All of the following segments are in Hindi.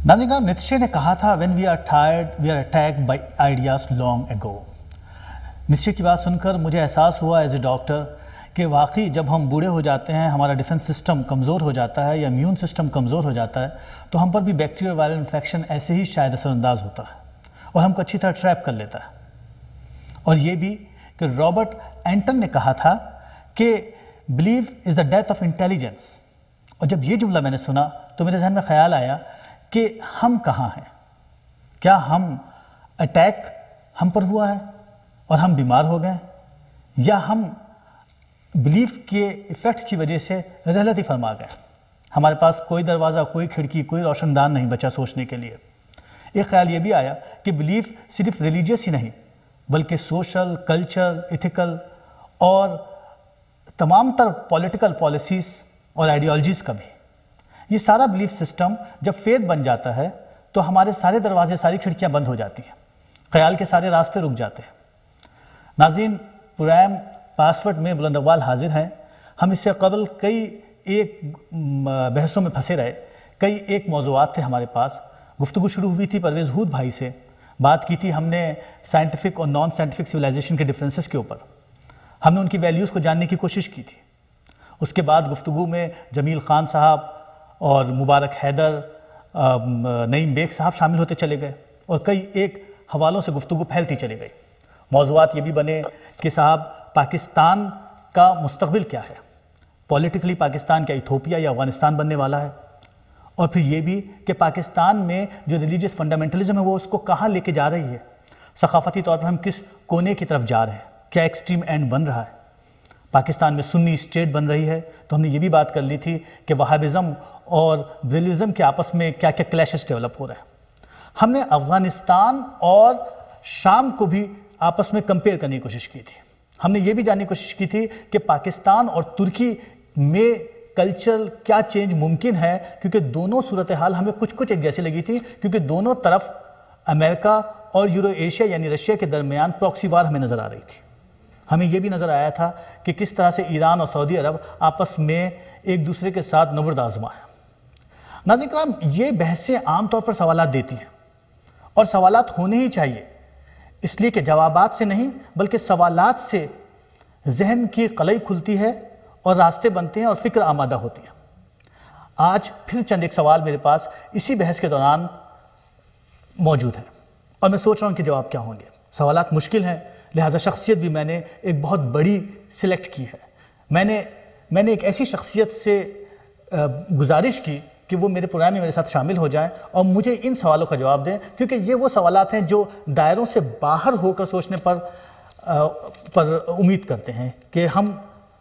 नाज़रीन, नीत्शे ने कहा था when we are tired we are attacked by ideas long ago. Nietzsche की बात सुनकर मुझे एहसास हुआ एज ए डॉक्टर कि वाकई जब हम बूढ़े हो जाते हैं, हमारा डिफेंस सिस्टम कमज़ोर हो जाता है या इम्यून सिस्टम कमज़ोर हो जाता है, तो हम पर भी बैक्टीरियल वायरल इन्फेक्शन ऐसे ही शायद असरअंदाज होता है और हमको अच्छी तरह ट्रैप कर लेता है। और ये भी कि रॉबर्ट एंटन ने कहा था कि believe is the death of intelligence. और जब ये जुमला मैंने सुना तो मेरे जहन में ख्याल आया कि हम कहाँ हैं? क्या हम अटैक हम पर हुआ है और हम बीमार हो गए, या हम बिलीफ के इफ़ेक्ट की वजह से रहलती फरमा गए? हमारे पास कोई दरवाज़ा, कोई खिड़की, कोई रोशनदान नहीं बचा सोचने के लिए। एक ख्याल ये भी आया कि बिलीफ सिर्फ रिलीजियस ही नहीं बल्कि सोशल, कल्चर, इथिकल और तमाम तर पॉलिटिकल पॉलिसीज़ और आइडियोलॉजीज़ का भी। ये सारा बिलीफ सिस्टम जब फेथ बन जाता है तो हमारे सारे दरवाजे, सारी खिड़कियां बंद हो जाती हैं, ख्याल के सारे रास्ते रुक जाते हैं। नाज़रीन, प्रोग्राम पासवर्ड में बुलंद अक़बाल हाजिर हैं। हम इससे कबल कई एक बहसों में फंसे रहे, कई एक मौज़ूआत थे हमारे पास। गुफ्तगू शुरू हुई थी परवेज़ हूद भाई से, बात की थी हमने साइंटिफिक और नॉन साइंटिफिक सिविलाइजेशन के डिफरेंसेस के ऊपर, हमने उनकी वैल्यूज़ को जानने की कोशिश की थी। उसके बाद गुफ्तगू में जमील ख़ान साहब और मुबारक हैदर, नईम बेग साहब शामिल होते चले गए और कई एक हवालों से गुफ्तगू फैलती चली गई। मौज़ूआत ये भी बने कि साहब पाकिस्तान का मुस्तक़बिल क्या है, पॉलिटिकली पाकिस्तान क्या इथोपिया या अफ़गानिस्तान बनने वाला है, और फिर ये भी कि पाकिस्तान में जो रिलीजियस फंडामेंटलिज्म है वो उसको कहाँ लेके जा रही है, सकाफ़ती तौर पर हम किस कोने की तरफ जा रहे हैं, क्या एक्सट्रीम एंड बन रहा है। पाकिस्तान में सुन्नी स्टेट बन रही है तो हमने ये भी बात कर ली थी कि वहाबिज़म और ब्रिलिज़म के आपस में क्या क्या क्लैशेस डेवलप हो रहे हैं। हमने अफ़गानिस्तान और शाम को भी आपस में कंपेयर करने की कोशिश की थी। हमने ये भी जानने की कोशिश की थी कि पाकिस्तान और तुर्की में कल्चरल क्या चेंज मुमकिन है, क्योंकि दोनों सूरत हाल हमें कुछ कुछ एक जैसी लगी थी, क्योंकि दोनों तरफ अमेरिका और यूरो एशिया यानी रशिया के दरमियान प्रॉक्सी वार हमें नज़र आ रही थी। हमें यह भी नज़र आया था कि किस तरह से ईरान और सऊदी अरब आपस में एक दूसरे के साथ नबर्द आज़मा है। नाज़रीन किराम, ये बहसें आम तौर पर सवालात देती हैं और सवालात होने ही चाहिए, इसलिए कि जवाबात से नहीं बल्कि सवालात से जहन की कलई खुलती है और रास्ते बनते हैं और फ़िक्र आमादा होती है। आज फिर चंद एक सवाल मेरे पास इसी बहस के दौरान मौजूद हैं और मैं सोच रहा हूँ कि जवाब क्या होंगे। सवालात मुश्किल हैं, लिहाजा शख्सियत भी मैंने एक बहुत बड़ी सिलेक्ट की है। मैंने एक ऐसी शख्सियत से गुजारिश की कि वो मेरे प्रोग्राम में मेरे साथ शामिल हो जाएं और मुझे इन सवालों का जवाब दें, क्योंकि ये वो सवालात हैं जो दायरों से बाहर होकर सोचने पर उम्मीद करते हैं कि हम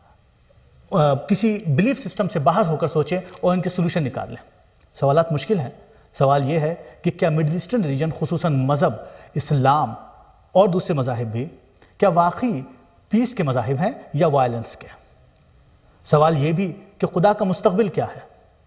किसी बिलीफ सिस्टम से बाहर होकर सोचें और इनके सोल्यूशन निकाल लें। सवालात मुश्किल हैं। सवाल ये है कि क्या मिडल ईस्टर्न रीजन, खुसूसन मज़हब इस्लाम और दूसरे मज़ाहिब भी क्या वाकई पीस के मज़ाहिब हैं या वायलेंस के? सवाल ये भी कि खुदा का मुस्तक़बिल क्या है,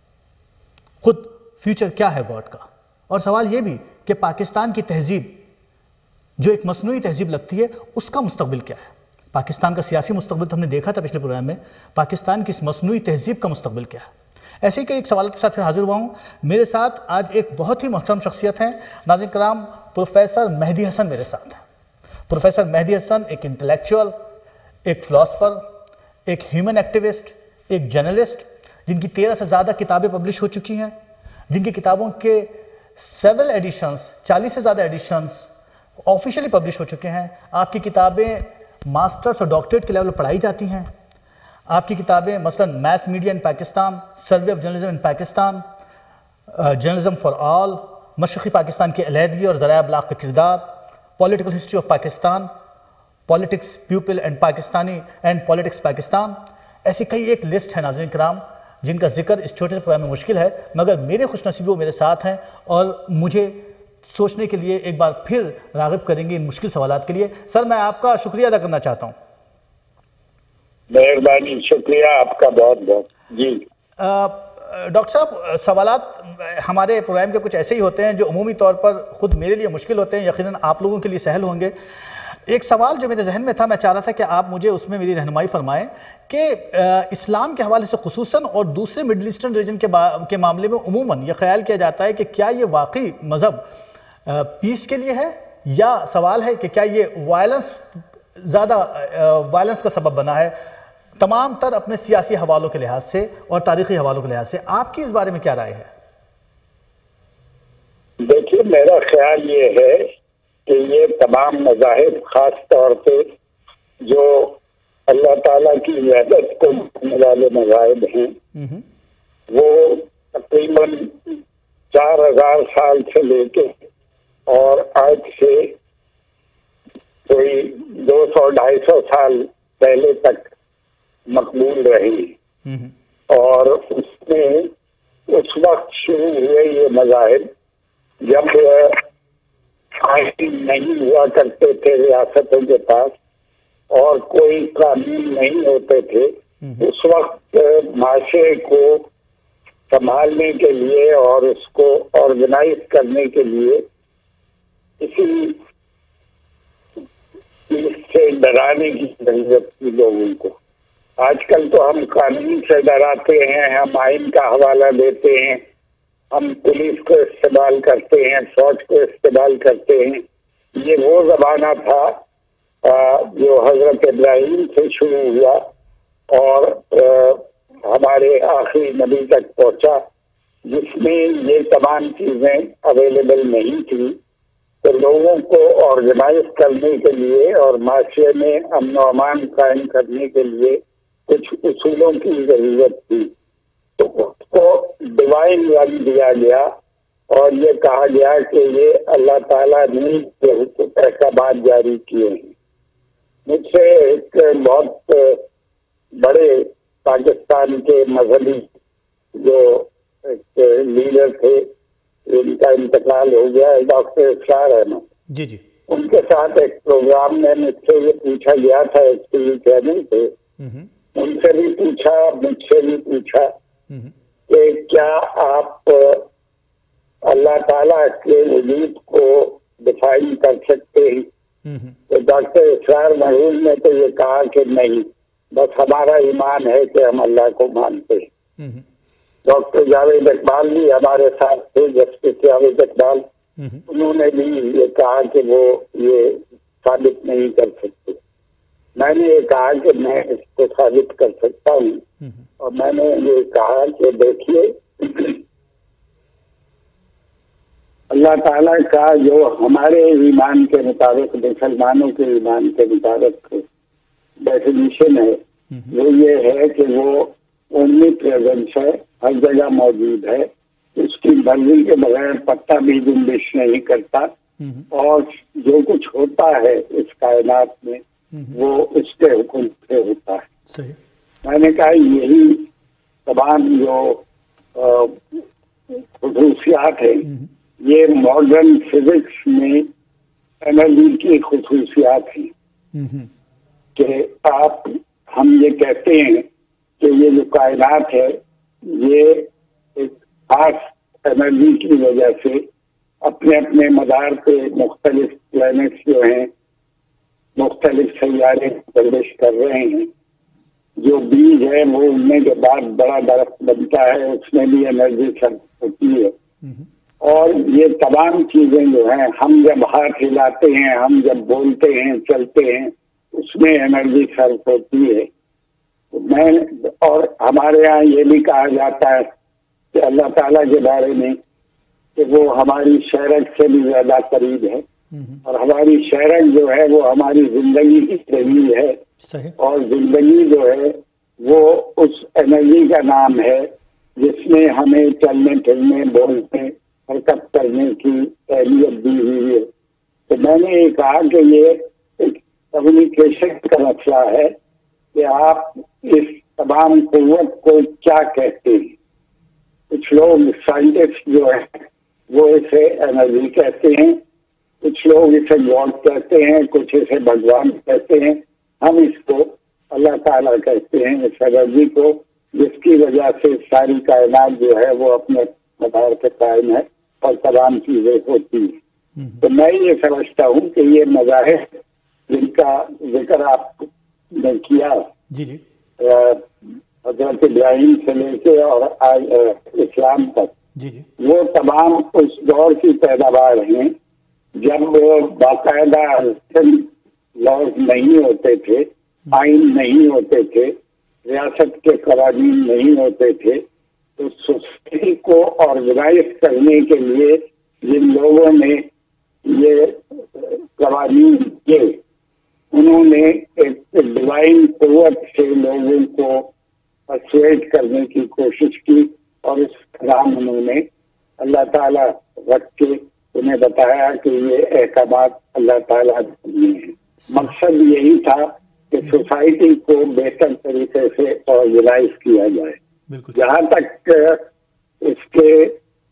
खुद फ्यूचर क्या है गॉड का। और सवाल ये भी कि पाकिस्तान की तहजीब जो एक मसनूई तहजीब लगती है उसका मुस्तक़बिल क्या है। पाकिस्तान का सियासी मुस्तक़बिल तो हमने देखा था पिछले प्रोग्राम में, पाकिस्तान की इस मसनूई तहजीब का मुस्तक़बिल क्या है। ऐसे ही कई एक सवाल के साथ फिर हाजिर हुआ हूँ। मेरे साथ आज एक बहुत ही मोहतरम शख्सियत हैं नाज़रीन कराम, प्रोफेसर मेहदी हसन मेरे साथ हैं। प्रोफेसर मेहदी हसन एक इंटेलेक्चुअल, एक फ़िलासफ़र, एक ह्यूमन एक्टिविस्ट, एक जर्नलिस्ट, जिनकी 13 से ज़्यादा किताबें पब्लिश हो चुकी हैं, जिनकी किताबों के सेवरल एडिशंस, 40 से ज़्यादा एडिशंस ऑफिशियली पब्लिश हो चुके हैं। आपकी किताबें मास्टर्स और डॉक्टरेट के लेवल पर पढ़ाई जाती हैं। आपकी किताबें मसलन mass media in Pakistan, survey of journalism in Pakistan, journalism for all, मशरक़ी पाकिस्तान की अलहदगी और ज़राए अबलाग का किरदार, political history of Pakistan, politics people and Pakistani and politics Pakistan, ऐसी कई एक लिस्ट है नाज़रीन कराम जिनका जिक्र इस छोटे से प्रोग्राम में मुश्किल है, मगर मेरे खुशनसीबी वो मेरे साथ हैं और मुझे सोचने के लिए एक बार फिर राग़िब करेंगे इन मुश्किल सवालात के लिए। सर, मैं आपका शुक्रिया अदा करना चाहता हूँ। मेहरबानी, शुक्रिया आपका बहुत बहुत। जी डॉक्टर साहब, सवालात हमारे प्रोग्राम के कुछ ऐसे ही होते हैं जो अमूमी तौर पर ख़ुद मेरे लिए मुश्किल होते हैं, यकीनन आप लोगों के लिए सहल होंगे। एक सवाल जो मेरे जहन में था, मैं चाह रहा था कि आप मुझे उसमें मेरी रहनुमाई फरमाएं कि इस्लाम के हवाले से खुसूसन और दूसरे मिडिल ईस्टर्न रीजन के मामले में उमूमन ये ख्याल किया जाता है कि क्या ये वाकई मज़हब पीस के लिए है, या सवाल है कि क्या ये ज़्यादा वायलेंस का सबब बना है तमाम तर अपने सियासी हवालों के लिहाज से और तारीखी हवालों के लिहाज से। आपकी इस बारे में क्या राय है? देखिए, मेरा ख्याल ये है कि ये तमाम मज़ाहिब, खास तौर पे जो अल्लाह ताला की वहदत को मानने वाले मज़ाहिब हैं, वो तकरीबन 4000 साल से लेके और आज से कोई 200-250 साल पहले तक मकबूल रही। और उसमें उस वक्त शुरू हुए ये मज़ाहिब जब आईन नहीं हुआ करते थे रियासतों के पास और कोई कानून नहीं होते थे। उस वक्त माशरे को संभालने के लिए और उसको ऑर्गेनाइज करने के लिए किसी से डराने की जरूरत थी लोगों को। आजकल तो हम कानून से डराते हैं, हम आइन का हवाला देते हैं, हम पुलिस को इस्तेमाल करते हैं, फौज को इस्तेमाल करते हैं। ये वो जमाना था जो हजरत इब्राहिम से शुरू हुआ और हमारे आखिरी नबी तक पहुंचा, जिसमें ये तमाम चीजें अवेलेबल नहीं थी। तो लोगों को ऑर्गेनाइज करने के लिए और माशरे में अमन व अमान कायम करने के लिए कुछ उसूलों की जरूरत थी। तो उसको डिवाइन वन दिया गया और ये कहा गया कि ये अल्लाह ताला ने अहकाम जारी किए हैं। मुझसे एक बहुत बड़े पाकिस्तान के मजहबी जो एक लीडर थे, इनका इंतकाल हो गया, डॉक्टर इसरार अहमद जी जी, उनके साथ एक प्रोग्राम में मुझसे ये पूछा गया था एक टीवी चैनल पे, उनसे भी पूछा, मुझसे भी पूछा कि क्या आप अल्लाह ताला के वजूद को डिफाइन कर सकते हैं? तो डॉक्टर इसरार मरहूम ने तो ये कहा कि नहीं, बस हमारा ईमान है कि हम अल्लाह को मानते हैं। डॉक्टर जावेद इकबाल भी हमारे साथ थे, जस्टिस जावेद इकबाल, उन्होंने भी ये कहा कि वो ये साबित नहीं कर सकते। मैंने ये कहा कि मैं इसको साबित कर सकता हूँ और मैंने ये कहा कि देखिए, अल्लाह ताला का जो हमारे ईमान के मुताबिक, मुसलमानों के ईमान के मुताबिक डेफिनेशन है, वो ये है कि वो ओमनी प्रेजेंस है, हर जगह मौजूद है, उसकी मर्जी के बगैर पत्ता भी जुम्बिश नहीं करता और जो कुछ होता है इस कायनात में वो उसके हुक्म से होता है। सही। मैंने मैंने कहा यही तमाम जो खुसूसियात है, ये मॉडर्न फिजिक्स में एनर्जी की खुसूसियात हैं कि आप, हम ये कहते हैं कि ये जो कायनात है ये एक खास एनर्जी की वजह से अपने अपने मदार पे मुख्तलिफ प्लैनेट्स जो हैं, मुख्तलिफ सैयारे प्रवेश कर रहे हैं। जो बीज है वो उगने के बाद बड़ा दरख्त बनता है, उसमें भी एनर्जी सर्व होती है। और ये तमाम चीजें जो हैं, हम जब हाथ हिलाते हैं, हम जब बोलते हैं, चलते हैं, उसमें एनर्जी सर्व होती है। और हमारे यहाँ ये भी कहा जाता है कि अल्लाह ताला के बारे में कि वो हमारी शहरत से भी ज्यादा करीब है और हमारी शहरत जो है वो हमारी जिंदगी की तहमील है। सही। और जिंदगी जो है वो उस एनर्जी का नाम है जिसमें हमें चलने फिरने, बोलने, हरकत करने की अहलियत दी हुई है। तो मैंने ये कहा कि ये एक कम्युनिकेशन का मसला है कि आप इस तमाम कुव्वत को क्या कहते हैं। कुछ लोग साइंटिस्ट जो है वो इसे एनर्जी कहते हैं, कुछ लोग इसे गॉड कहते हैं, कुछ इसे भगवान कहते हैं, हम इसको अल्लाह ताला कहते हैं, इस एनर्जी को, जिसकी वजह से सारी कायनात जो है वो अपने मदार पे कायम है और तमाम चीजें होती हैं। तो मैं ये समझता हूँ कि ये मज़ाहिब जिनका जिक्र आपने किया, जी जी हजरत इब्राहिम से लेके और आज इस्लाम तक, जी जी वो तमाम उस दौर की पैदावार हैं जब बाकायदा लॉज नहीं होते थे, आइन नहीं होते थे, रियासत के कवानीन नहीं होते थे। तो सोसाइटी को ऑर्गेनाइज करने के लिए जिन लोगों ने ये कवानीन किए, उन्होंने एक डिवाइन कुव्वत से लोगों को परसुएट करने की कोशिश की और इसका नाम उन्होंने अल्लाह ताला रख के उन्हें बताया कि ये अहकामात अल्लाह ताला दिए हैं। मकसद यही था कि सोसाइटी को बेहतर तरीके से ऑर्गेनाइज किया जाए। जहाँ तक इसके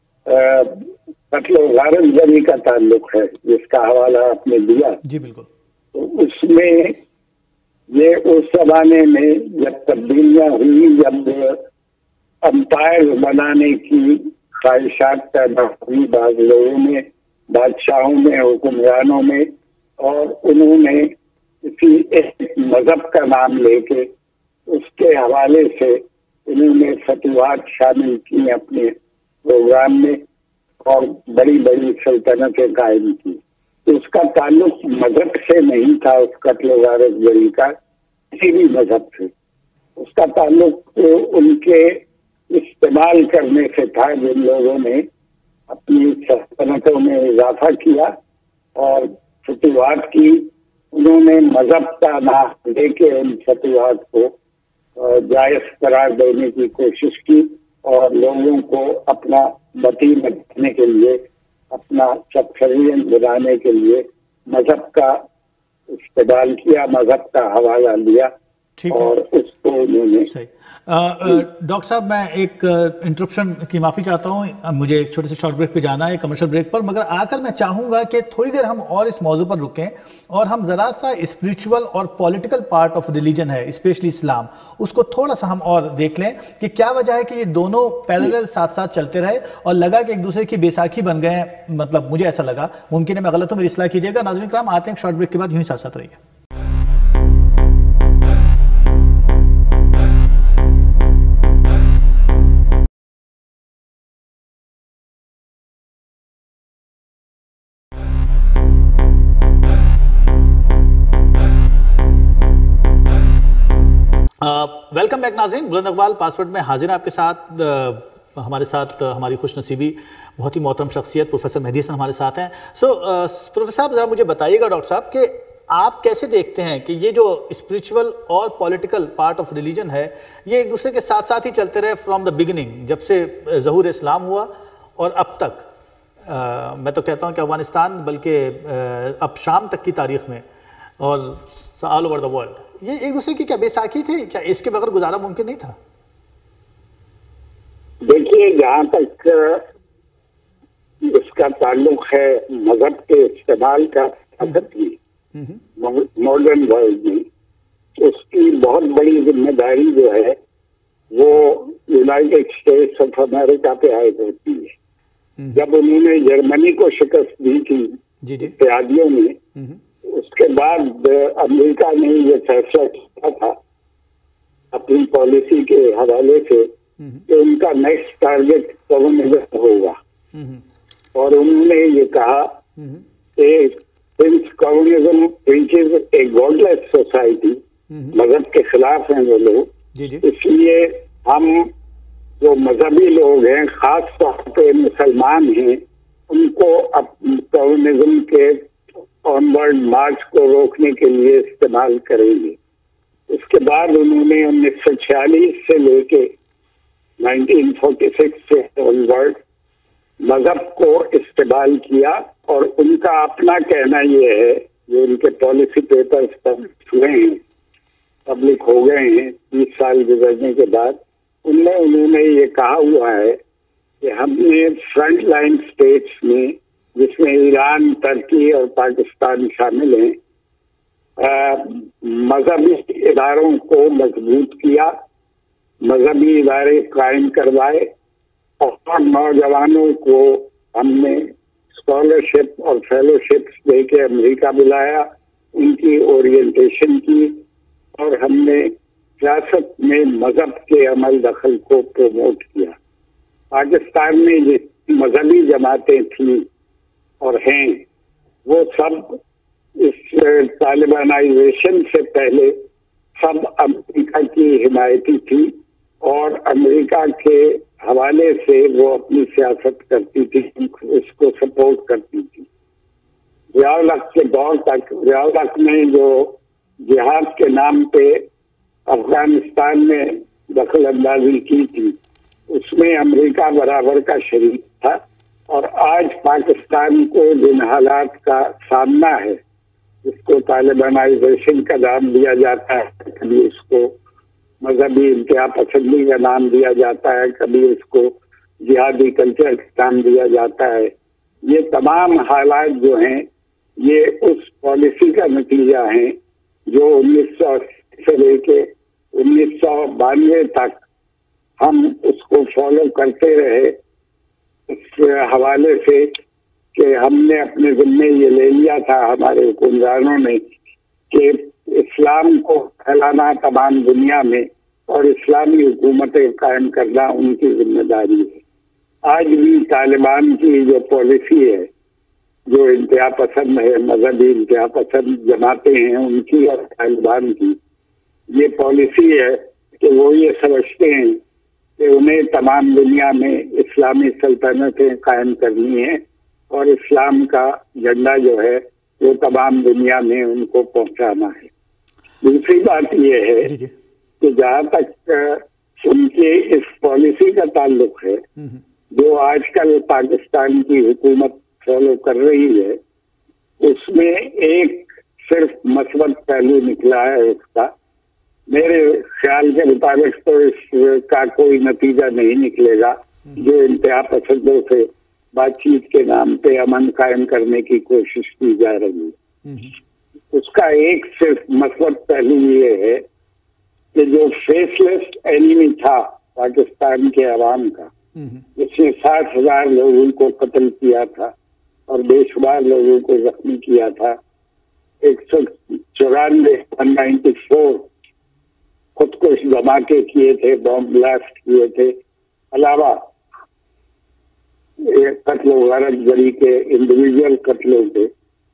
कत्ल गारत जरी का ताल्लुक है, जिसका हवाला आपने दिया, जी बिल्कुल, तो उसमें ये उस जमाने में जब तब्दीलियां हुई, जब अंपायर बनाने की ख्वाहिशात पैदा हुई बाज लोगों में, बादशाहों में, हुक्मरानों में, और उन्होंने किसी एक मजहब का नाम लेके उसके हवाले से उन्होंने फतवात शामिल की अपने प्रोग्राम में और बड़ी बड़ी सल्तनतें कायम की। तो उसका ताल्लुक मजहब से नहीं था, उस कत्ल गारत जरी का किसी भी मजहब से। उसका ताल्लुक उनके इस्तेमाल करने से था, जिन लोगों ने अपनी सल्तनतों में इजाफा किया और फतवात की। उन्होंने मजहब का नाम देके उन फतवात को जायज करार देने की कोशिश की और लोगों को अपना बती बनाने के लिए, अपना सब्सिडियन बनाने के लिए मजहब का इस्तेमाल किया, मजहब का हवाला लिया और उसको उन्होंने। डॉक्टर साहब, मैं एक इंटरप्शन की माफ़ी चाहता हूँ, मुझे एक छोटे से शॉर्ट ब्रेक पे जाना है, कमर्शियल ब्रेक पर, मगर आकर मैं चाहूँगा कि थोड़ी देर हम और इस मौजू पर रुकें और हम ज़रा सा स्पिरिचुअल और पॉलिटिकल पार्ट ऑफ रिलीजन है, स्पेशली इस्लाम, उसको थोड़ा सा हम और देख लें कि क्या वजह है कि ये दोनों पैरेलल साथ साथ चलते रहे और लगा कि एक दूसरे की बैसाखी बन गए हैं। मतलब मुझे ऐसा लगा, मुमकिन है मैं गलत हूँ, मेरी इस्लाह कीजिएगा। नाज़रीन किराम, आते हैं शॉर्ट ब्रेक के बाद, यूँ ही साथ साथ रहिए। वेलकम बैक नाज़रीन, बुलंद अकबाल पासवर्ड में हाजिर है आपके साथ। हमारे साथ हमारी खुशनसीबी बहुत ही मोहतरम शख्सियत प्रोफेसर मेहदी हसन हमारे साथ हैं। प्रोफेसर साहब, ज़रा मुझे बताइएगा डॉक्टर साहब कि आप कैसे देखते हैं कि ये जो स्पिरिचुअल और पॉलिटिकल पार्ट ऑफ रिलीजन है, ये एक दूसरे के साथ साथ ही चलते रहे फ्रॉम द बिगिनिंग, जब से ज़हूर इस्लाम हुआ और अब तक। मैं तो कहता हूँ कि अफगानिस्तान बल्कि अब शाम तक की तारीख में और ऑल ओवर द वर्ल्ड, ये एक दूसरे की क्या बैसाखी थी? क्या इसके बगैर गुजारा मुमकिन नहीं था? देखिए, जहाँ तक इसका ताल्लुक है मजहब के इस्तेमाल का मॉडर्न वर्ल्ड में, उसकी बहुत बड़ी जिम्मेदारी जो है वो यूनाइटेड स्टेट्स ऑफ अमेरिका पे आयद होती है। जब उन्होंने जर्मनी को शिकस्त दी थी इत्तेहादियों में, उसके बाद अमेरिका ने ये फैसला किया था अपनी पॉलिसी के हवाले से कि उनका नेक्स्ट टारगेट कम्युनिज्म होगा। और उन्होंने ये कहा कि since communism preaches a godless society, मजहब के खिलाफ हैं वो लोग, इसलिए हम जो मजहबी लोग हैं, खास तौर पे मुसलमान हैं, उनको कम्युनिज्म के ऑनवर्ड मार्च को रोकने के लिए इस्तेमाल करेंगे। इसके बाद उन्होंने 1946 से लेके 1946 से ऑनवर्ड मजहब को इस्तेमाल किया और उनका अपना कहना ये है, जो उनके पॉलिसी पेपर्स पब्लिक हो गए हैं 30 साल गुजरने के बाद, उनमें उन्होंने ये कहा हुआ है कि हमने फ्रंट लाइन स्टेट्स में, जिसमें ईरान, तुर्की और पाकिस्तान शामिल हैं, मजहबी इदारों को मजबूत किया, मजहबी इदारे कायम करवाए और नौजवानों को हमने स्कॉलरशिप और फेलोशिप्स दे के अमेरिका बुलाया उनकी ओरिएंटेशन की, और हमने सियासत में मजहब के अमल दखल को प्रमोट किया। पाकिस्तान में जितनी मजहबी जमातें थी और हैं, वो सब इस तालिबानाइजेशन से पहले सब अमेरिका की हिमायती थी और अमेरिका के हवाले से वो अपनी सियासत करती थी, उसको सपोर्ट करती थी। ज़ियाउल हक के दौर तक ज़ियाउल हक ने जो जिहाद के नाम पे अफगानिस्तान में दखल अंदाजी की थी, उसमें अमेरिका बराबर का शरीक था। और आज पाकिस्तान को जिन हालात का सामना है, जिसको तालिबानाइजेशन का नाम दिया जाता है, कभी उसको मजहबी इंतहा पसंदी का नाम दिया जाता है, कभी उसको जिहादी कल्चर का नाम दिया जाता है, ये तमाम हालात जो हैं ये उस पॉलिसी का नतीजा है जो 1900 से लेके 1992 तक हम उसको फॉलो करते रहे। इस हवाले से कि हमने अपने जिम्मे ये ले लिया था हमारे हुक्मरानों ने कि इस्लाम को फैलाना तमाम दुनिया में और इस्लामी हुकूमतें कायम करना उनकी जिम्मेदारी है। आज भी तालिबान की जो पॉलिसी है, जो इंतहा पसंद है, मजहबी इंतहा पसंद जमाते हैं उनकी और तालिबान की, ये पॉलिसी है कि वो ये समझते हैं कि उन्हें तमाम दुनिया में इस्लामी सल्तनतें कायम करनी है और इस्लाम का झंडा जो है वो तमाम दुनिया में उनको पहुंचाना है। दूसरी बात ये है कि जहाँ तक उनके इस पॉलिसी का ताल्लुक है, जो आजकल पाकिस्तान की हुकूमत फॉलो कर रही है, उसमें एक सिर्फ मस्बत पहलू निकला है उसका। मेरे ख्याल के मुताबिक तो इसका कोई नतीजा नहीं निकलेगा। जो इंतहा पसंदों से बातचीत के नाम पे अमन कायम करने की कोशिश की जा रही है, उसका एक सिर्फ मस्बत पहलू ये है कि जो फेसलेस एनिमी था पाकिस्तान के अवाम का, जिसने 60,000 लोगों को कत्ल किया था और बेशुमार लोगों को जख्मी किया था, 194 खुदकुश धमाके किए थे, बॉम्ब ब्लास्ट किए थे, अलावा कत्ल गारत गरी के इंडिविजुअल कत्लों के,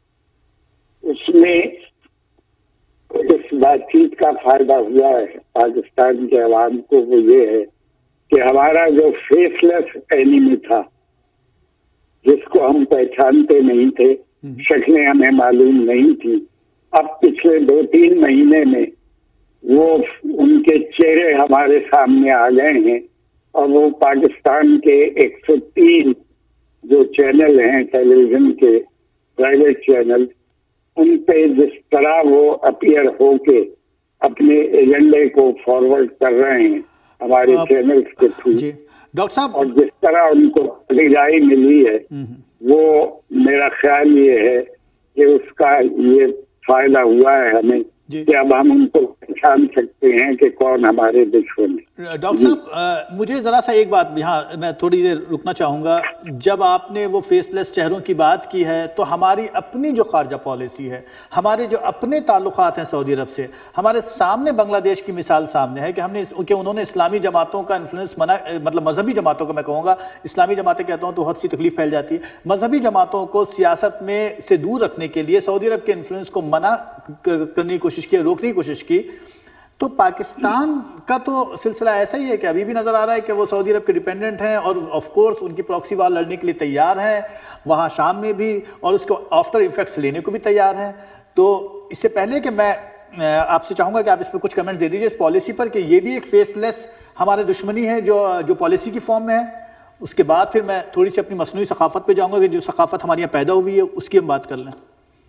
उसमें इस बातचीत का फायदा हुआ है पाकिस्तान के अवाम को। वो ये है कि हमारा जो फेसलेस एनिमी था, जिसको हम पहचानते नहीं थे, शक्लें हमें मालूम नहीं थी, अब पिछले 2-3 महीने में वो उनके चेहरे हमारे सामने आ गए हैं। और वो पाकिस्तान के 103 जो चैनल हैं टेलीविजन के, प्राइवेट चैनल, उन पे जिस तरह वो अपीयर होके अपने एजेंडे को फॉरवर्ड कर रहे हैं हमारे चैनल्स के थ्रू, डॉक्टर साहब, और जिस तरह उनको रिहाई मिली है, वो मेरा ख्याल ये है कि उसका ये फायदा हुआ है हमें कि अब हम उनको पहचान सकते हैं कि कौन हमारे दुश्मन है। डॉक्टर साहब, मुझे ज़रा सा एक बात यहाँ मैं थोड़ी देर रुकना चाहूँगा। जब आपने वो फेसलेस चेहरों की बात की है, तो हमारी अपनी जो खारजा पॉलिसी है, हमारे जो अपने ताल्लुकात हैं सऊदी अरब से, हमारे सामने बांग्लादेश की मिसाल सामने है कि हमने कि उन्होंने इस्लामी जमातों का इन्फ्लुएंस मना, मतलब मजहबी जमातों का, मैं कहूँगा इस्लामी जमातें कहता हूँ तो बहुत सी तकलीफ फैल जाती है, मजहबी जमातों को सियासत में से दूर रखने के लिए सऊदी अरब के इन्फ्लुएंस को मना करने की कोशिश की, रोकने की कोशिश की। तो पाकिस्तान का तो सिलसिला ऐसा ही है कि अभी भी नजर आ रहा है कि वो सऊदी अरब के डिपेंडेंट हैं और ऑफ कोर्स उनकी प्रॉक्सी वार लड़ने के लिए तैयार हैं, वहाँ शाम में भी, और उसको आफ्टर इफेक्ट्स लेने को भी तैयार हैं। तो इससे पहले कि मैं आपसे चाहूँगा कि आप इस पर कुछ कमेंट्स दे दीजिए इस पॉलिसी पर, कि ये भी एक फेसलेस हमारे दुश्मनी है जो पॉलिसी की फॉर्म में है। उसके बाद फिर मैं थोड़ी सी अपनी मसनूई सकाफत पे जाऊँगा कि जो सकाफत हमारे यहाँ पैदा हुई है उसकी हम बात कर लें।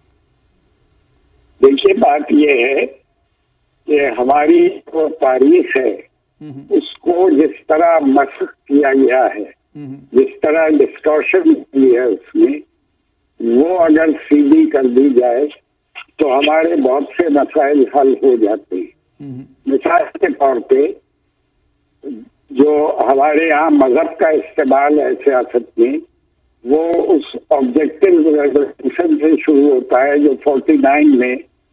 देखिए, बात यह है कि हमारी जो तारीख है उसको जिस तरह मशक किया गया है, जिस तरह डिस्टॉर्शन की है उसमें, वो अगर सीधी कर दी जाए तो हमारे बहुत से मसाइल हल हो जाते हैं। मिसाल के तौर पे जो हमारे यहाँ मजहब का इस्तेमाल है सियासत में, वो उस ऑब्जेक्टिव रेजोल्यूशन से शुरू होता है जो 49 में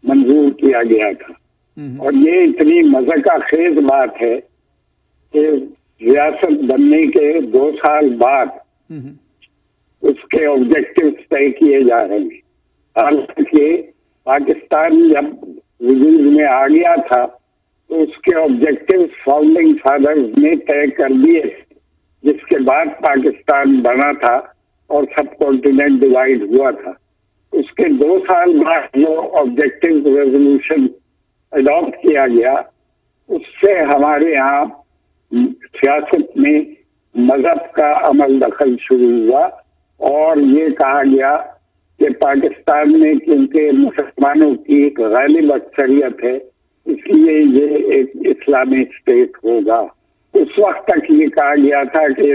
मंजूर किया गया था। और ये इतनी मज़ाक़ खेज बात है कि रियासत बनने के 2 साल बाद उसके ऑब्जेक्टिव्स तय किए जा रहे हैं। हालांकि पाकिस्तान जब वजूद में आ गया था तो उसके ऑब्जेक्टिव्स फाउंडिंग फादर्स ने तय कर दिए, जिसके बाद पाकिस्तान बना था और सब कॉन्टिनेंट डिवाइड हुआ था। उसके 2 साल बाद जो ऑब्जेक्टिव रेजोल्यूशन अडॉप्ट किया गया, उससे हमारे यहाँ सियासत में मजहब का अमल दखल शुरू हुआ और ये कहा गया कि पाकिस्तान में क्योंकि मुसलमानों की एक गालिब अक्सरियत है, इसलिए ये एक इस्लामिक स्टेट होगा। उस वक्त तक ये कहा गया था कि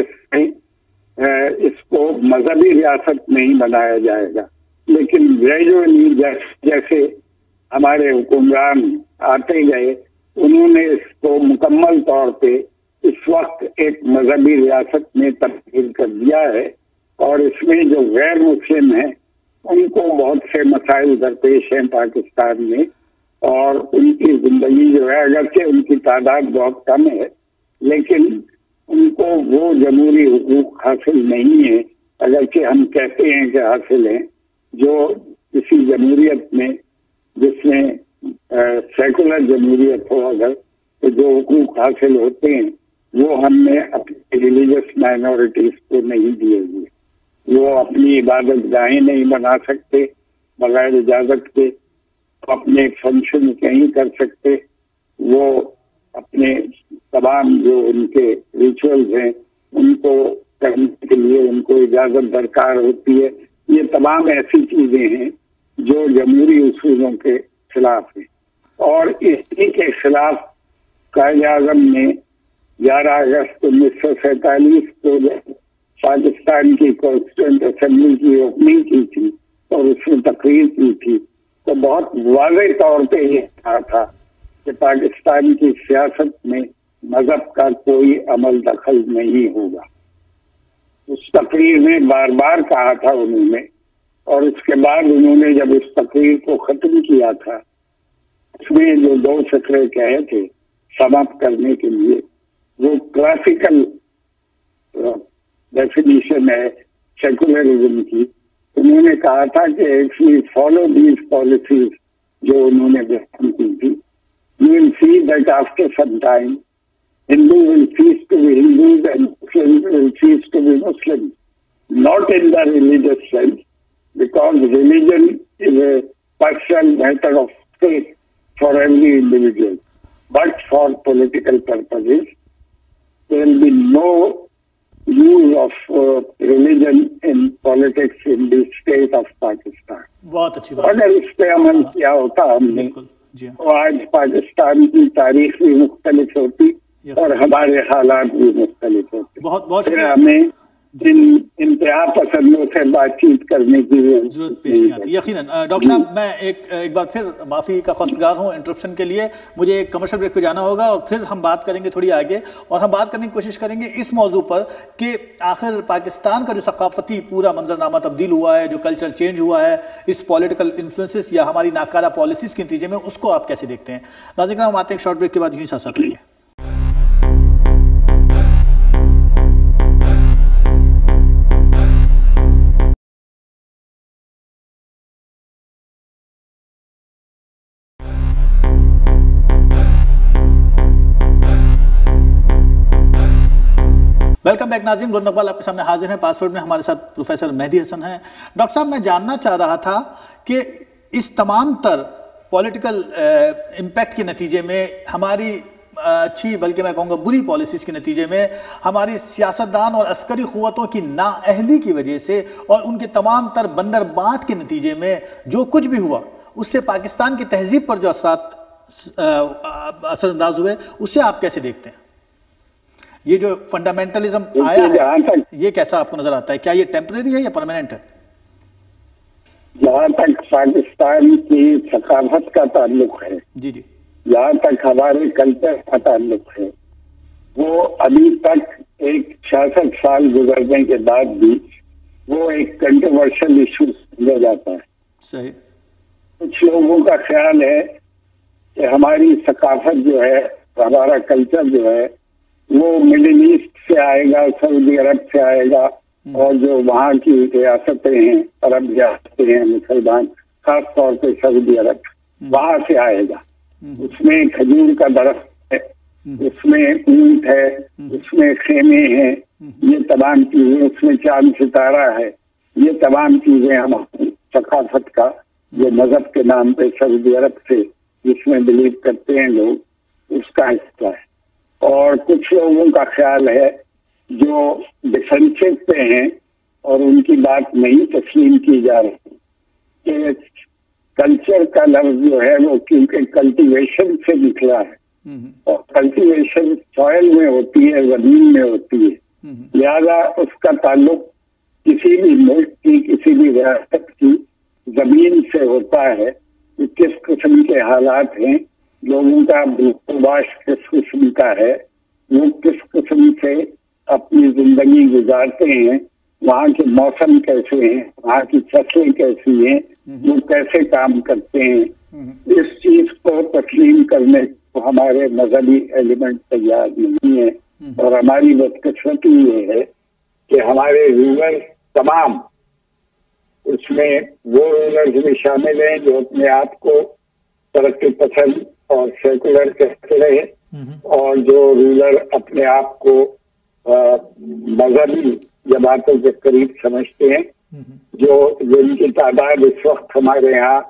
इसको मजहबी रियासत नहीं बनाया जाएगा, लेकिन ग्रेजुअली जैसे हमारे हुक्मरान आते गए, उन्होंने इसको मुकम्मल तौर पे इस वक्त एक मजहबी रियासत में तब्दील कर दिया है। और इसमें जो गैर मुस्लिम हैं उनको बहुत से मसाइल दरपेश हैं पाकिस्तान में, और उनकी जिंदगी जो है, अगरचे उनकी तादाद बहुत कम है, लेकिन उनको वो जमहूरी हुकूक हासिल नहीं है, अगरचे हम कहते हैं कि हासिल हैं, जो किसी जमहूरियत में, जिसमें सेकुलर जमहूरियत हो अगर, तो जो हुकूक हासिल होते हैं वो हमने अपनी रिलीजियस माइनॉरिटीज को नहीं दिए हुए। वो अपनी इबादत गाहें नहीं बना सकते बगैर इजाजत के, अपने फंक्शन नहीं कर सकते, वो अपने तमाम जो उनके रिचुअल्स हैं उनको करने के लिए उनको इजाजत दरकार होती है। ये तमाम ऐसी चीजें हैं जो जमहूरी उसूलों के खिलाफ है। और इसी के खिलाफ कायदे आज़म ने 11 अगस्त 1947 को पाकिस्तान की कॉन्स्टिट्यूएंट असेंबली की ओपनिंग की थी और उसमें तकरीर की थी, तो बहुत वाज़ेह तौर पे ये कहा था कि पाकिस्तान की सियासत में मजहब का कोई अमल दखल नहीं होगा। उस तकरीर में बार बार कहा था उन्होंने, और उसके बाद उन्होंने जब उस तकरीर को ख़त्म किया था, उसमें जो 2 फकरे कहे थे समाप्त करने के लिए, वो क्लासिकल डेफिनेशन है सेकुलरिज्म की। उन्होंने कहा था कि if we follow these policies जो उन्होंने बयान की थी, you will see that after some time Hindu will cease to be Hindus and Muslims will cease to be Muslims. Not in the religious sense, because religion is a personal matter of faith for every individual. But for political purposes, there will be no use of religion in politics in the state of Pakistan. बहुत अच्छी बात। अगर इस पे अमल किया होता हमने, तो आज पाकिस्तान की तारीख भी मुख्तलिफ होती और हमारे हालात भी मुख्तलिफ होते। बहुत फिर हमें जिन इंतहा पसंदों से बातचीत करने की जरूरत पेश नहीं आती। यकीनन डॉक्टर साहब, मैं एक बार फिर माफ़ी का ख़वास्तगार हूँ इंटरप्शन के लिए, मुझे एक कमर्शियल ब्रेक पे जाना होगा और फिर हम बात करेंगे थोड़ी आगे, और हम बात करने की कोशिश करेंगे इस मौजू पर कि आखिर पाकिस्तान का जो सकाफती पूरा मंजरनामा तब्दील हुआ है, जो कल्चर चेंज हुआ है इस पॉलिटिकल इन्फ्लुएंसेस या हमारी नाकारा पॉलिसीज़ के नतीजे में, उसको आप कैसे देखते हैं? नाज़रीन, हम आते हैं शॉर्ट ब्रेक के बाद, यहीं साथ साथ रहिए। वेलकम बैक नाज़रीन, बुलंद इकबाल आपके सामने हाजिर हैं। पासवर्ड में हमारे साथ प्रोफेसर मेहदी हसन हैं। डॉक्टर साहब, मैं जानना चाह रहा था कि इस तमाम तर पॉलिटिकल इम्पैक्ट के नतीजे में, हमारी अच्छी बल्कि मैं कहूँगा बुरी पॉलिसीज़ के नतीजे में, हमारी सियासतदान और अस्करी क़ुव्वतों की नाअहली की वजह से और उनके तमाम तर बंदर बाँट के नतीजे में जो कुछ भी हुआ, उससे पाकिस्तान की तहजीब पर जो असरअंदाज हुए, उसे आप कैसे देखते हैं? ये जो फंडामेंटलिज्म आया है, ये कैसा आपको नजर आता है? क्या ये टेम्परेरी है या परमानेंट है? जहाँ तक पाकिस्तान की सकाफत का ताल्लुक है, जी जी, जहाँ तक हमारे कल्चर का ताल्लुक है, वो अभी तक एक 66 साल गुजरने के बाद भी वो एक कंट्रोवर्शियल इशू समझा जाता है। सही। कुछ लोगों का ख्याल है कि हमारी सकाफत जो है, हमारा कल्चर जो है, वो मिडिल ईस्ट से आएगा, सऊदी अरब से आएगा, और जो वहाँ की रियासतें हैं, अरब रियासतें हैं मुसलमान, खास तौर पे सऊदी अरब, वहाँ से आएगा। उसमें खजूर का दरख्त है, उसमें ऊंट है, उसमें खेमे हैं, ये तमाम चीजें, उसमें चांद सितारा है, ये तमाम चीजें हमारी सकाफत का, जो मजहब के नाम पे सऊदी अरब से जिसमें बिलीव करते हैं लोग, उसका हिस्सा है। और कुछ लोगों का ख्याल है जो डिफेंसिव पे हैं और उनकी बात नहीं तस्लीम की जा रही कि कल्चर का लफ्ज जो है वो क्योंकि कल्टीवेशन से निकला है, और कल्टीवेशन सॉइल में होती है, जमीन में होती है, लिहाजा उसका ताल्लुक किसी भी मुल्क की, किसी भी रियासत की जमीन से होता है कि किस किस्म के हालात हैं, लोगों का बसोबास किस किस्म का है, वो किस किस्म से अपनी जिंदगी गुजारते हैं, वहाँ के मौसम कैसे हैं, वहाँ की फसलें कैसी हैं, वो कैसे काम करते हैं। इस चीज को तस्लीम करने को हमारे मजहबी एलिमेंट तैयार नहीं है, और हमारी बदकिस्मती ये है कि हमारे रूलर तमाम, उसमें वो रूलर्स भी शामिल हैं जो अपने आप को तरक्की पसंद और सेकुलर कहते रहे, और जो रूलर अपने आप को मजहबी जमातों के करीब समझते हैं, जिनकी तादाद इस वक्त हमारे यहाँ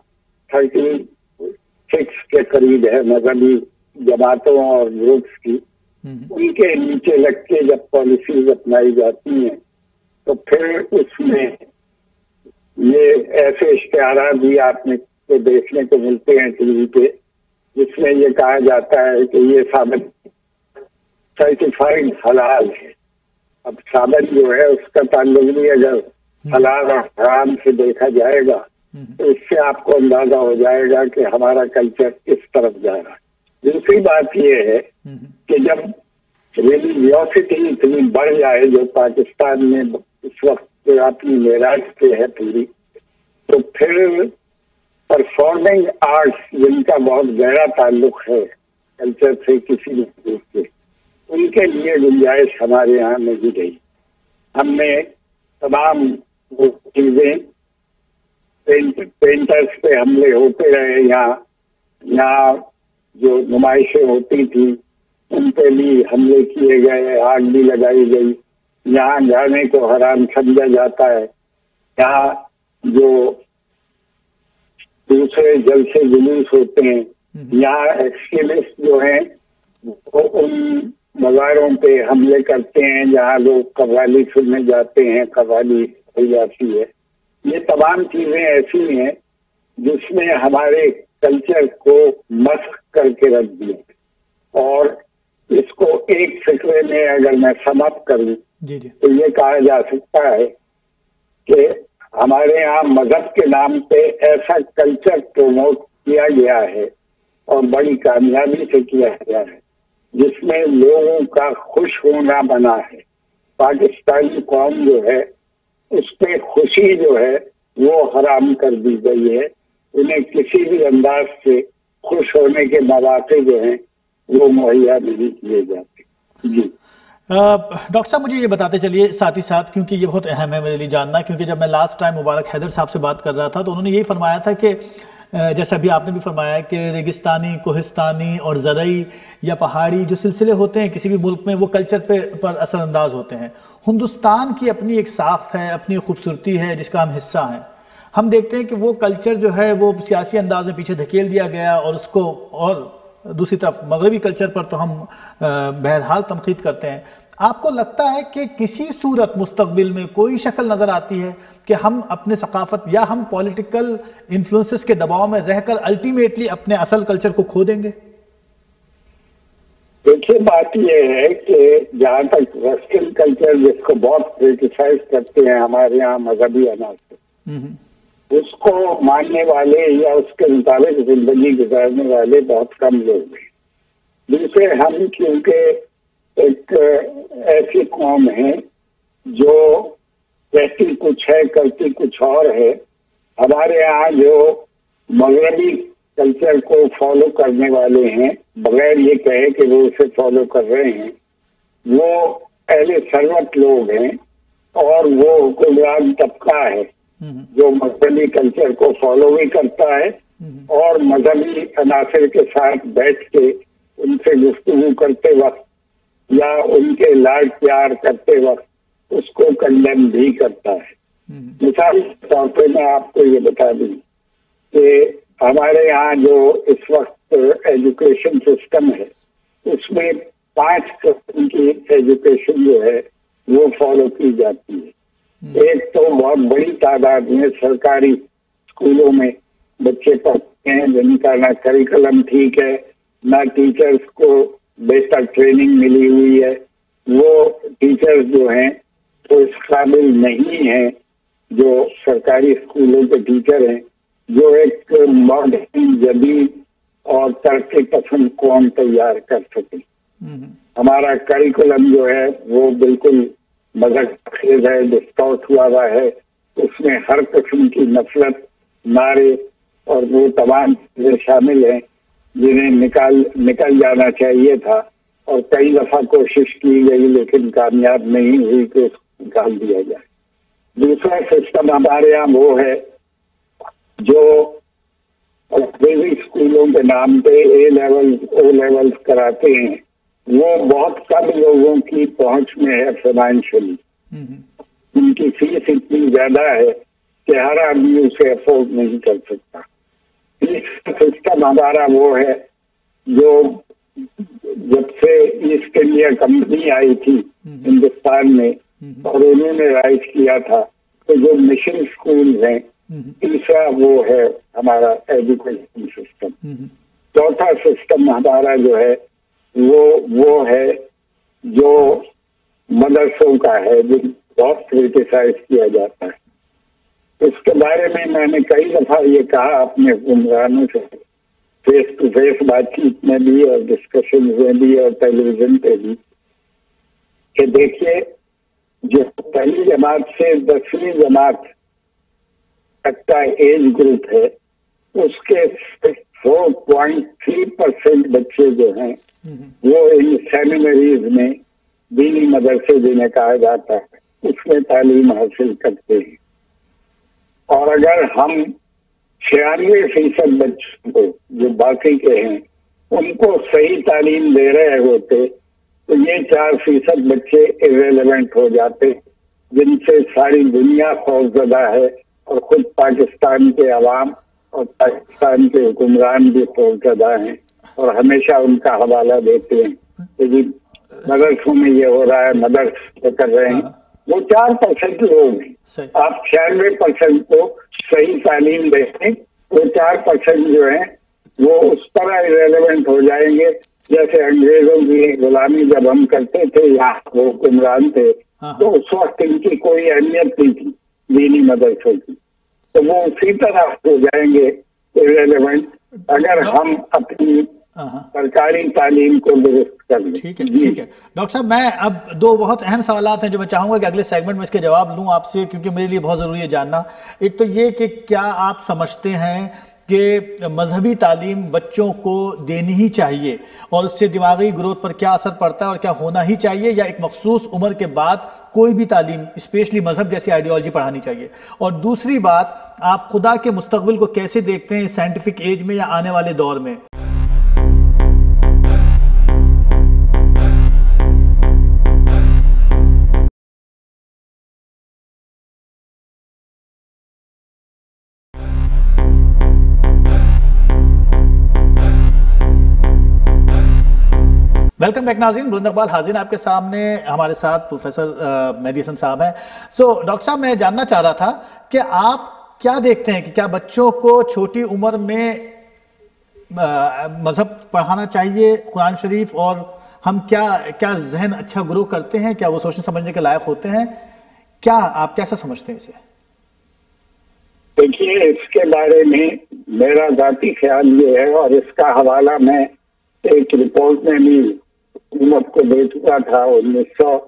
36 के करीब है मजहबी जमातों और ग्रुप्स की, उनके नीचे लग के जब पॉलिसीज अपनाई जाती हैं तो फिर उसमें ये ऐसे इश्तिहारात भी आपने को देखने को मिलते हैं टीवी पे, जिसमें ये कहा जाता है कि ये साबन सर्टिफाइड हलाल है। अब साबन जो है उसका ताल्लुक भी अगर हलाल और हराम से देखा जाएगा तो इससे आपको अंदाजा हो जाएगा कि हमारा कल्चर किस तरफ जा रहा है। दूसरी बात ये है कि जब रिलीजियोसिटी इतनी बढ़ जाए जो पाकिस्तान में इस वक्त अपनी मेराज पे है पूरी, तो फिर परफॉर्मिंग आर्ट्स जिनका बहुत गहरा ताल्लुक है कल्चर से किसी भी रूप से, उनके लिए गुंजाइश हमारे यहाँ नहीं रही। हमने तमाम वो चीजें, पेंटर्स पे हमले होते रहे, यहाँ जो नुमाइशें होती थी उन पे भी हमले किए गए, आग भी लगाई गई। यहाँ जाने को हराम समझा जाता है। यहाँ जो दूसरे जलसे जुलूस होते हैं, यहाँ एक्सट्रीमिस्ट जो हैं वो उन मज़ारों पे हमले करते हैं जहाँ लोग कव्वाली सुनने जाते हैं, कव्वाली हो जाती है। ये तमाम चीजें ऐसी हैं जिसमें हमारे कल्चर को मस्क करके रख दिया। और इसको एक फिक्रे में अगर मैं समाप्त करूं तो ये कहा जा सकता है कि हमारे यहाँ मजहब के नाम पे ऐसा कल्चर प्रमोट किया गया है और बड़ी कामयाबी से किया गया है जिसमें लोगों का खुश होना बना है। पाकिस्तानी कौम जो है उस पे खुशी जो है वो हराम कर दी गई है। उन्हें किसी भी अंदाज से खुश होने के मौके जो हैं वो मुहैया नहीं किए जाते। जी डॉक्टर साहब, मुझे ये बताते चलिए साथ ही साथ, क्योंकि ये बहुत अहम है मेरे लिए जानना, क्योंकि जब मैं लास्ट टाइम मुबारक हैदर साहब से बात कर रहा था तो उन्होंने यही फरमाया था कि जैसे अभी आपने भी फरमाया कि रेगिस्तानी, कोहिस्तानी और ज़रई या पहाड़ी जो सिलसिले होते हैं किसी भी मुल्क में, वो कल्चर पर असरअंदाज होते हैं। हिंदुस्तान की अपनी एक साख्त है, अपनी खूबसूरती है जिसका हम हिस्सा हैं। हम देखते हैं कि वो कल्चर जो है वो सियासी अंदाज में पीछे धकेल दिया गया, और उसको, और दूसरी तरफ मगरबी कल्चर पर तो हम बहरहाल तनकीद करते हैं। आपको लगता है कि किसी सूरत मुस्तकबिल में कोई शक्ल नज़र आती है कि हम अपने सकाफत या हम पॉलिटिकल इन्फ्लुएंसेस के दबाव में रहकर अल्टीमेटली अपने असल कल्चर को खो देंगे? देखिए, बात यह है कि जहाँ तक वेस्टर्न कल्चर जिसको बहुत क्रिटिसाइज करते हैं हमारे यहाँ मजहबी अनाज, उसको मानने वाले या उसके मुताबिक जिंदगी गुजारने वाले बहुत कम लोग हैं। दूसरे, हम क्योंकि एक ऐसी कौम है जो कहती कुछ है करती कुछ और है। हमारे यहाँ जो मगरबी कल्चर को फॉलो करने वाले हैं, बगैर ये कहे कि वो उसे फॉलो कर रहे हैं, वो पहले सर्वत लोग हैं और वो गुमराह तबका है जो मजहबी कल्चर को फॉलो भी करता है और मजहबी अनासर के साथ बैठ के उनसे गुफ्तगू करते वक्त या उनके लाड प्यार करते वक्त उसको कंडेम भी करता है। मिसाल के तौर पर मैं आपको ये बता दूं कि हमारे यहाँ जो इस वक्त एजुकेशन सिस्टम है उसमें 5 किस्म की एजुकेशन जो है वो फॉलो की जाती है। एक तो बहुत बड़ी तादाद में सरकारी स्कूलों में बच्चे पढ़ते हैं जिनका ना करिकुलम ठीक है, ना टीचर्स को बेहतर ट्रेनिंग मिली हुई है, वो टीचर्स जो हैं तो इस काबिल नहीं है जो सरकारी स्कूलों के टीचर हैं जो एक मॉडर्न जदीद और तरक्की पसंद कौम तैयार कर सके। हमारा करिकुलम जो है वो बिल्कुल मजहब है, डिस्टॉर्ट हुआ है, उसमें हर किस्म की नफरत, नारे और वो तमाम चीजें शामिल हैं जिन्हें निकल जाना चाहिए था और कई दफा कोशिश की गई लेकिन कामयाब नहीं हुई कि उसको निकाल दिया जाए। दूसरा सिस्टम हमारे यहाँ वो है जो अंग्रेजी स्कूलों के नाम पे ए लेवल ओ लेवल्स कराते हैं, वो बहुत कम लोगों की पहुंच में है फाइनेंशियली। उनकी फीस इतनी ज्यादा है कि हर आदमी उसे अफोर्ड नहीं कर सकता। तीसरा सिस्टम हमारा वो है जो जब से ईस्ट इंडिया कंपनी आई थी हिंदुस्तान में और उन्होंने राइज किया था तो जो मिशन स्कूल हैं, तीसरा वो है हमारा एजुकेशन सिस्टम। चौथा सिस्टम हमारा जो है वो है जो मदरसों का है जो बहुत क्रिटिसाइज किया जाता है। इसके बारे में मैंने कई दफा ये कहा अपने हुक्मरानों से फेस टू फेस बातचीत में भी और डिस्कशन में भी और टेलीविजन पे भी कि देखिए जो पहली जमात से 10वीं जमात तक का एज ग्रुप है उसके 4.3% बच्चे जो हैं वो इन सेमिनरीज में दीनी मदरसे जिन्हें कहा जाता है उसमें तालीम हासिल करते हैं। और अगर हम 96% बच्चों को जो बाकी के हैं उनको सही तालीम दे रहे होते तो ये 4% बच्चे इरेलेवेंट हो जाते जिनसे सारी दुनिया खौफजदा है और खुद पाकिस्तान के अवाम और पाकिस्तान के हुक्मरान भी खौफजदा हैं और हमेशा उनका हवाला देते हैं कि मदरसों में ये हो रहा है, मदरसे कर रहे हैं। वो 4% लोग हैं। आप 96% को सही तालीम देखें वो 4% जो है वो उस तरह इरेलेवेंट हो जाएंगे जैसे अंग्रेजों की गुलामी जब हम करते थे या वो हुक्मरान थे तो उस वक्त इनकी कोई अहमियत नहीं थी दीनी मदरसों की, तो वो उसी तरह हो जाएंगे इरेलेवेंट अगर हम अपनी सरकारी तालीम को दुरुस्त कर लें। ठीक है डॉक्टर साहब, मैं अब 2 बहुत अहम सवालात हैं जो मैं चाहूंगा कि अगले सेगमेंट में इसके जवाब लूं आपसे क्योंकि मेरे लिए बहुत ज़रूरी है जानना। एक तो ये कि क्या आप समझते हैं कि मजहबी तालीम बच्चों को देनी ही चाहिए और उससे दिमागी ग्रोथ पर क्या असर पड़ता है और क्या होना ही चाहिए या एक मखसूस उम्र के बाद कोई भी तालीम स्पेशली मजहब जैसी आइडियोलॉजी पढ़ानी चाहिए? और दूसरी बात, आप खुदा के मुस्तकबिल को कैसे देखते हैं इस साइंटिफिक एज में या आने वाले दौर में? वेलकम बैक नाज़रीन, बुलंद इकबाल हाजिर आपके सामने, हमारे साथ प्रोफेसर मेहदी हसन साहब हैं। डॉक्टर साहब, मैं जानना चाह रहा था कि आप क्या देखते हैं कि क्या बच्चों को छोटी उम्र में मजहब पढ़ाना चाहिए, कुरान शरीफ, और हम क्या जहन अच्छा ग्रो करते हैं, क्या वो सोचने समझने के लायक होते हैं, क्या आप कैसा समझते हैं इसे? देखिए, इसके बारे में मेरा जाती ख्याल ये है और इसका हवाला मैं एक रिपोर्ट में भी हुकूमत को दे चुका था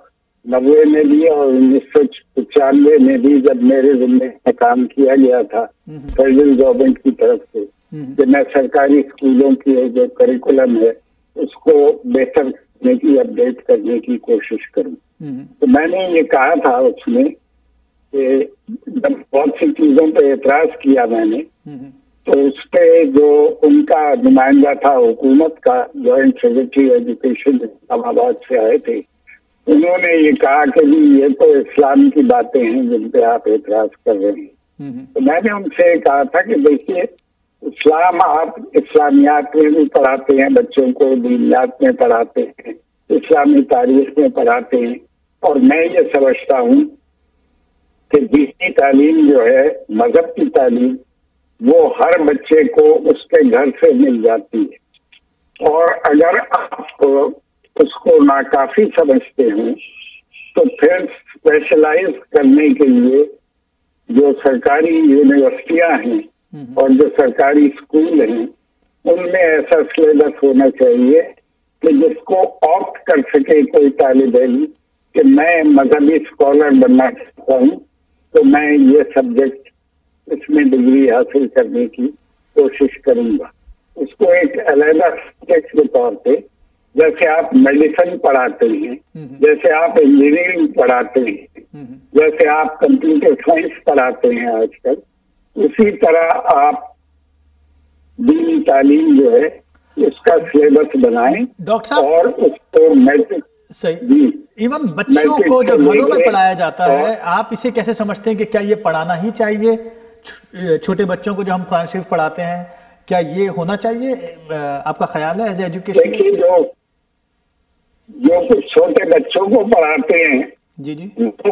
90 में भी और 1995 में भी, जब मेरे जिम्मे में काम किया गया था फेडरल गवर्नमेंट की तरफ से कि मैं सरकारी स्कूलों की जो करिकुलम है उसको बेहतर करने की, अपडेट करने की कोशिश करूं। तो मैंने ये कहा था उसमें कि जब बहुत सी चीजों पे एतराज किया मैंने, तो उस पे जो उनका नुमाइंदा था हुकूमत का, जॉइंट सेक्रेटरी एजुकेशन इस्लामाबाद से आए थे, उन्होंने ये कहा कि जी ये तो इस्लाम की बातें हैं जिन पे आप एतराज कर रहे हैं। तो मैंने उनसे कहा था कि देखिए, इस्लाम आप इस्लामियात में भी पढ़ाते हैं बच्चों को, दीनियात में पढ़ाते हैं, इस्लामी तारीख में पढ़ाते हैं, और मैं ये समझता हूँ कि दीनी तालीम जो है, मजहब की तालीम, वो हर बच्चे को उसके घर से मिल जाती है। और अगर आप उसको नाकाफी समझते हैं तो फिर स्पेशलाइज करने के लिए जो सरकारी यूनिवर्सिटियां हैं और जो सरकारी स्कूल हैं, उनमें ऐसा सिलेबस होना चाहिए कि जिसको ऑप्ट कर सके कोई तालिब इल्म कि मैं मजहबी स्कॉलर बनना चाहता हूँ, तो मैं ये सब्जेक्ट, इसमें डिग्री हासिल करने की कोशिश करूंगा। उसको एक अलग सब्जेक्ट के तौर पे, जैसे आप मेडिसिन पढ़ाते हैं, जैसे आप इंजीनियरिंग पढ़ाते हैं, जैसे आप कंप्यूटर साइंस पढ़ाते हैं आजकल, उसी तरह आप दीनी तालीम जो है उसका सिलेबस बनाएं। डॉक्टर साहब, और उसको मैट्रिक, सही, इवन बच्चों को जो घरों में पढ़ाया जाता है, आप इसे कैसे समझते हैं कि क्या ये पढ़ाना ही चाहिए? छोटे बच्चों को जो हम कुरान शरीफ पढ़ाते हैं, क्या ये होना चाहिए? आपका ख्याल है एज एजुकेशन? देखिए, जो कुछ छोटे बच्चों को पढ़ाते हैं जी जी, तो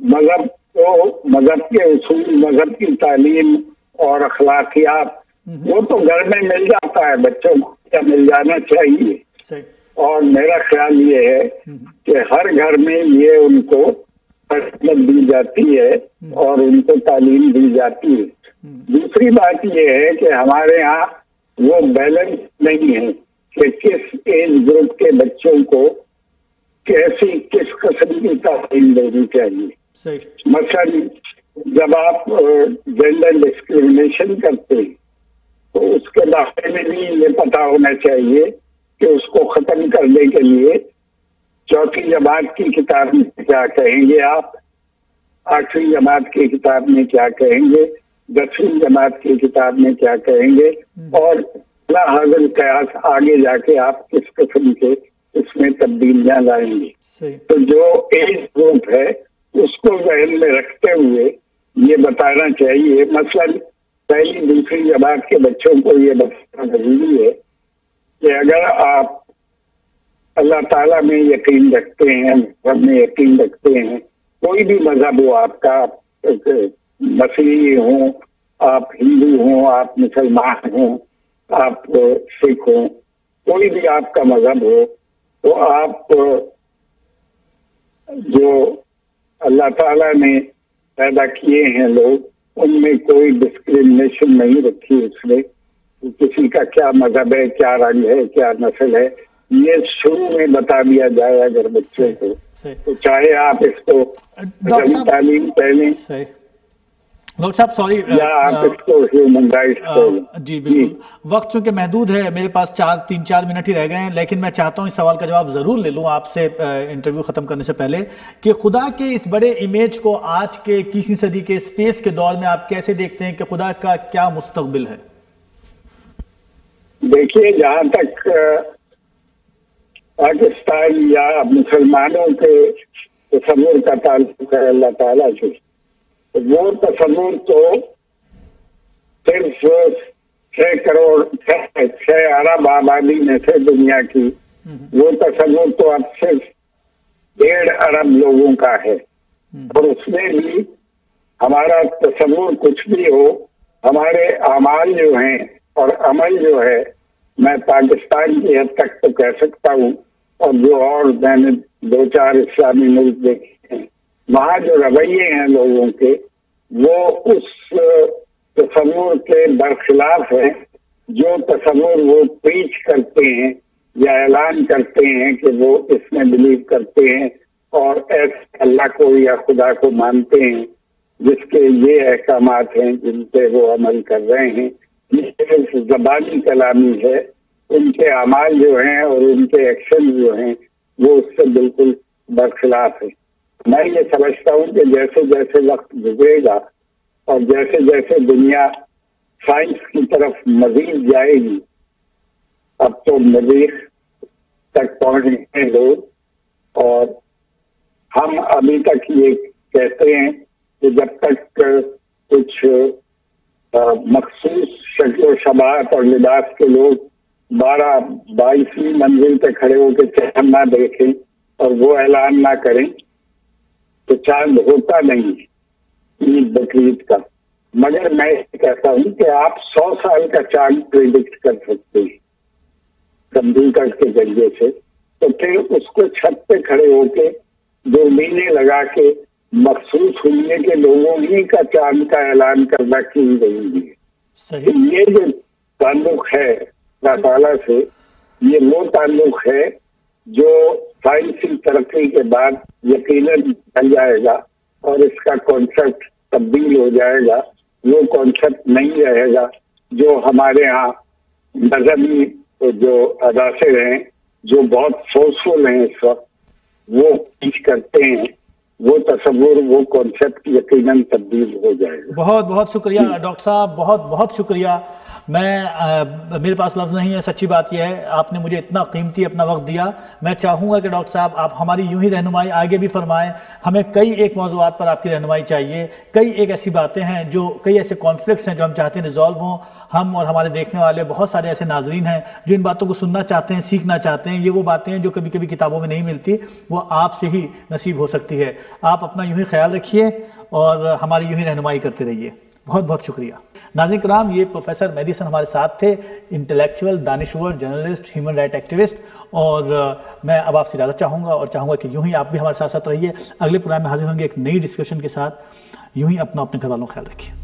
मजहब के उसूल, मजहब की तालीम और अखलाकियात, वो तो घर में मिल जाता है बच्चों को, क्या मिल जाना चाहिए। सही। और मेरा ख्याल ये है कि हर घर में ये उनको तरबियत दी जाती है और उनको तालीम दी जाती है। दूसरी बात ये है कि हमारे यहाँ वो बैलेंस नहीं है कि किस एज ग्रुप के बच्चों को किस किस्म की तालीम देनी चाहिए। सही। मसलन जब आप जेंडर डिस्क्रिमिनेशन करते हैं तो उसके बारे में भी ये पता होना चाहिए कि उसको खत्म करने के लिए चौथी जमात की किताब में क्या कहेंगे आप, 8वीं जमात की किताब में क्या कहेंगे, 10वीं जमात की किताब में क्या कहेंगे, और हाजिर कयास आगे जाके आप किस किस्म के इसमें तब्दीलियां लाएंगे। तो जो एज ग्रुप है उसको जहन में रखते हुए ये बताना चाहिए। मसलन पहली दूसरी जमात के बच्चों को ये बताना जरूरी है कि अगर आप अल्लाह ताला में यकीन रखते हैं, मजहब में यकीन रखते हैं, कोई भी मजहब हो आपका, मसीही हो, आप हिंदू हो, आप मुसलमान हो, आप सिख हो, कोई भी आपका मजहब हो, तो आप जो अल्लाह ताला ने पैदा किए हैं लोग, उनमें कोई डिस्क्रिमिनेशन नहीं रखी उसने, किसी का क्या मजहब है, क्या रंग है, क्या नस्ल है, ये शुरू में बता दिया जाए अगर बच्चे को, तो चाहे आप इसको तालीम पहले, डॉक्टर साहब सॉरी, जी बिल्कुल, वक्त चूंकि महदूद है, मेरे पास 3-4 मिनट ही रह गए हैं, लेकिन मैं चाहता हूं इस सवाल का जवाब जरूर ले लूं आपसे इंटरव्यू खत्म करने से पहले, कि खुदा के इस बड़े इमेज को आज के 21वीं सदी के स्पेस के दौर में आप कैसे देखते हैं कि खुदा का क्या मुस्तकबिल है? देखिए, जहां तक पाकिस्तान या मुसलमानों के तसव्वुर का ताल्लुक है अल्लाह ताला से, वो तसव्वुर तो सिर्फ 6 अरब आबादी में से दुनिया की, वो तसव्वुर तो अब सिर्फ 1.5 अरब लोगों का है। और उसमें भी हमारा तसव्वुर कुछ भी हो, हमारे अमाल जो हैं और अमल जो है, मैं पाकिस्तान की हद तक तो कह सकता हूँ, और जो और मैंने 2-4 इस्लामी मुल्क देखे हैं, वहाँ जो रवैये हैं लोगों के, वो उस तसव्वुर के बरखिलाफ है जो तसव्वुर वो प्रीच करते हैं या ऐलान करते हैं कि वो इसमें बिलीव करते हैं और ऐसे अल्लाह को या खुदा को मानते हैं जिसके ये अहकामात हैं जिन पे वो अमल कर रहे हैं, ये सिर्फ ज़बानी कलामी है, उनके अमाल जो हैं और उनके एक्शन जो हैं वो उससे बिल्कुल बरखिलाफ है। मैं ये समझता हूँ कि जैसे जैसे वक्त गुजरेगा और जैसे जैसे दुनिया साइंस की तरफ मजीद जाएगी, अब तो मरीख तक पहुंच गए लोग, और हम अभी तक ये कहते हैं कि जब तक कुछ मखसूस शक्ल शबात और लिबास के लोग 12-22वीं मंजिल पे खड़े होकर चांद ना देखें और वो ऐलान ना करें तो चांद होता नहीं ईद बकरीद का। मगर मैं कहता हूँ कि आप 100 साल का चांद प्रिडिक्ट कर सकते हैं कंप्यूटर के जरिए से, तो फिर उसको छत पे खड़े होके दूरबीनें लगा के मखसूस हुए के लोगों ही का चांद का ऐलान करना क्यों जरूरी है? सही। ये जो ताल्लुक है अल्लाह ताला से, ये वो ताल्लुक है जो साइंसी तरक्की के बाद यकीनन बन जाएगा और इसका कॉन्सेप्ट तब्दील हो जाएगा। वो कॉन्सेप्ट नहीं रहेगा जो हमारे यहाँ मजहबी जो अदासर हैं जो बहुत फोर्सफुल हैं इस वक्त, वो पेश करते हैं, वो तस्वुर, वो कॉन्सेप्ट यकीनन तब्दील हो जाएगा। बहुत बहुत शुक्रिया डॉक्टर साहब, बहुत बहुत शुक्रिया। मेरे पास लफ्ज़ नहीं है, सच्ची बात यह है आपने मुझे इतना कीमती अपना वक्त दिया। मैं चाहूँगा कि डॉक्टर साहब आप हमारी यूं ही रहनुमाई आगे भी फरमाएं। हमें कई एक मौज़ूआत पर आपकी रहनुमाई चाहिए, कई एक ऐसी बातें हैं जो, कई ऐसे कॉन्फ्लिक्ट्स हैं जो हम चाहते हैं रिजॉल्व हों। हम और हमारे देखने वाले बहुत सारे ऐसे नाजरीन हैं जो इन बातों को सुनना चाहते हैं, सीखना चाहते हैं। ये वो बातें हैं जो कभी कभी किताबों में नहीं मिलती, वो आपसे ही नसीब हो सकती है। आप अपना यूं ही ख्याल रखिए और हमारी यूं ही रहनुमाई करते रहिए। बहुत बहुत शुक्रिया। नाज़रीन कराम, ये प्रोफेसर मेहदी हसन हमारे साथ थे, इंटेलेक्चुअल, दानिश्वर, जर्नलिस्ट, ह्यूमन राइट एक्टिविस्ट। और मैं अब आपसे इजाज़त चाहूँगा और चाहूँगा कि यूं ही आप भी हमारे साथ साथ रहिए। अगले प्रोग्राम में हाजिर होंगे एक नई डिस्कशन के साथ। यूं ही अपने घर वालों का ख्याल रखिए।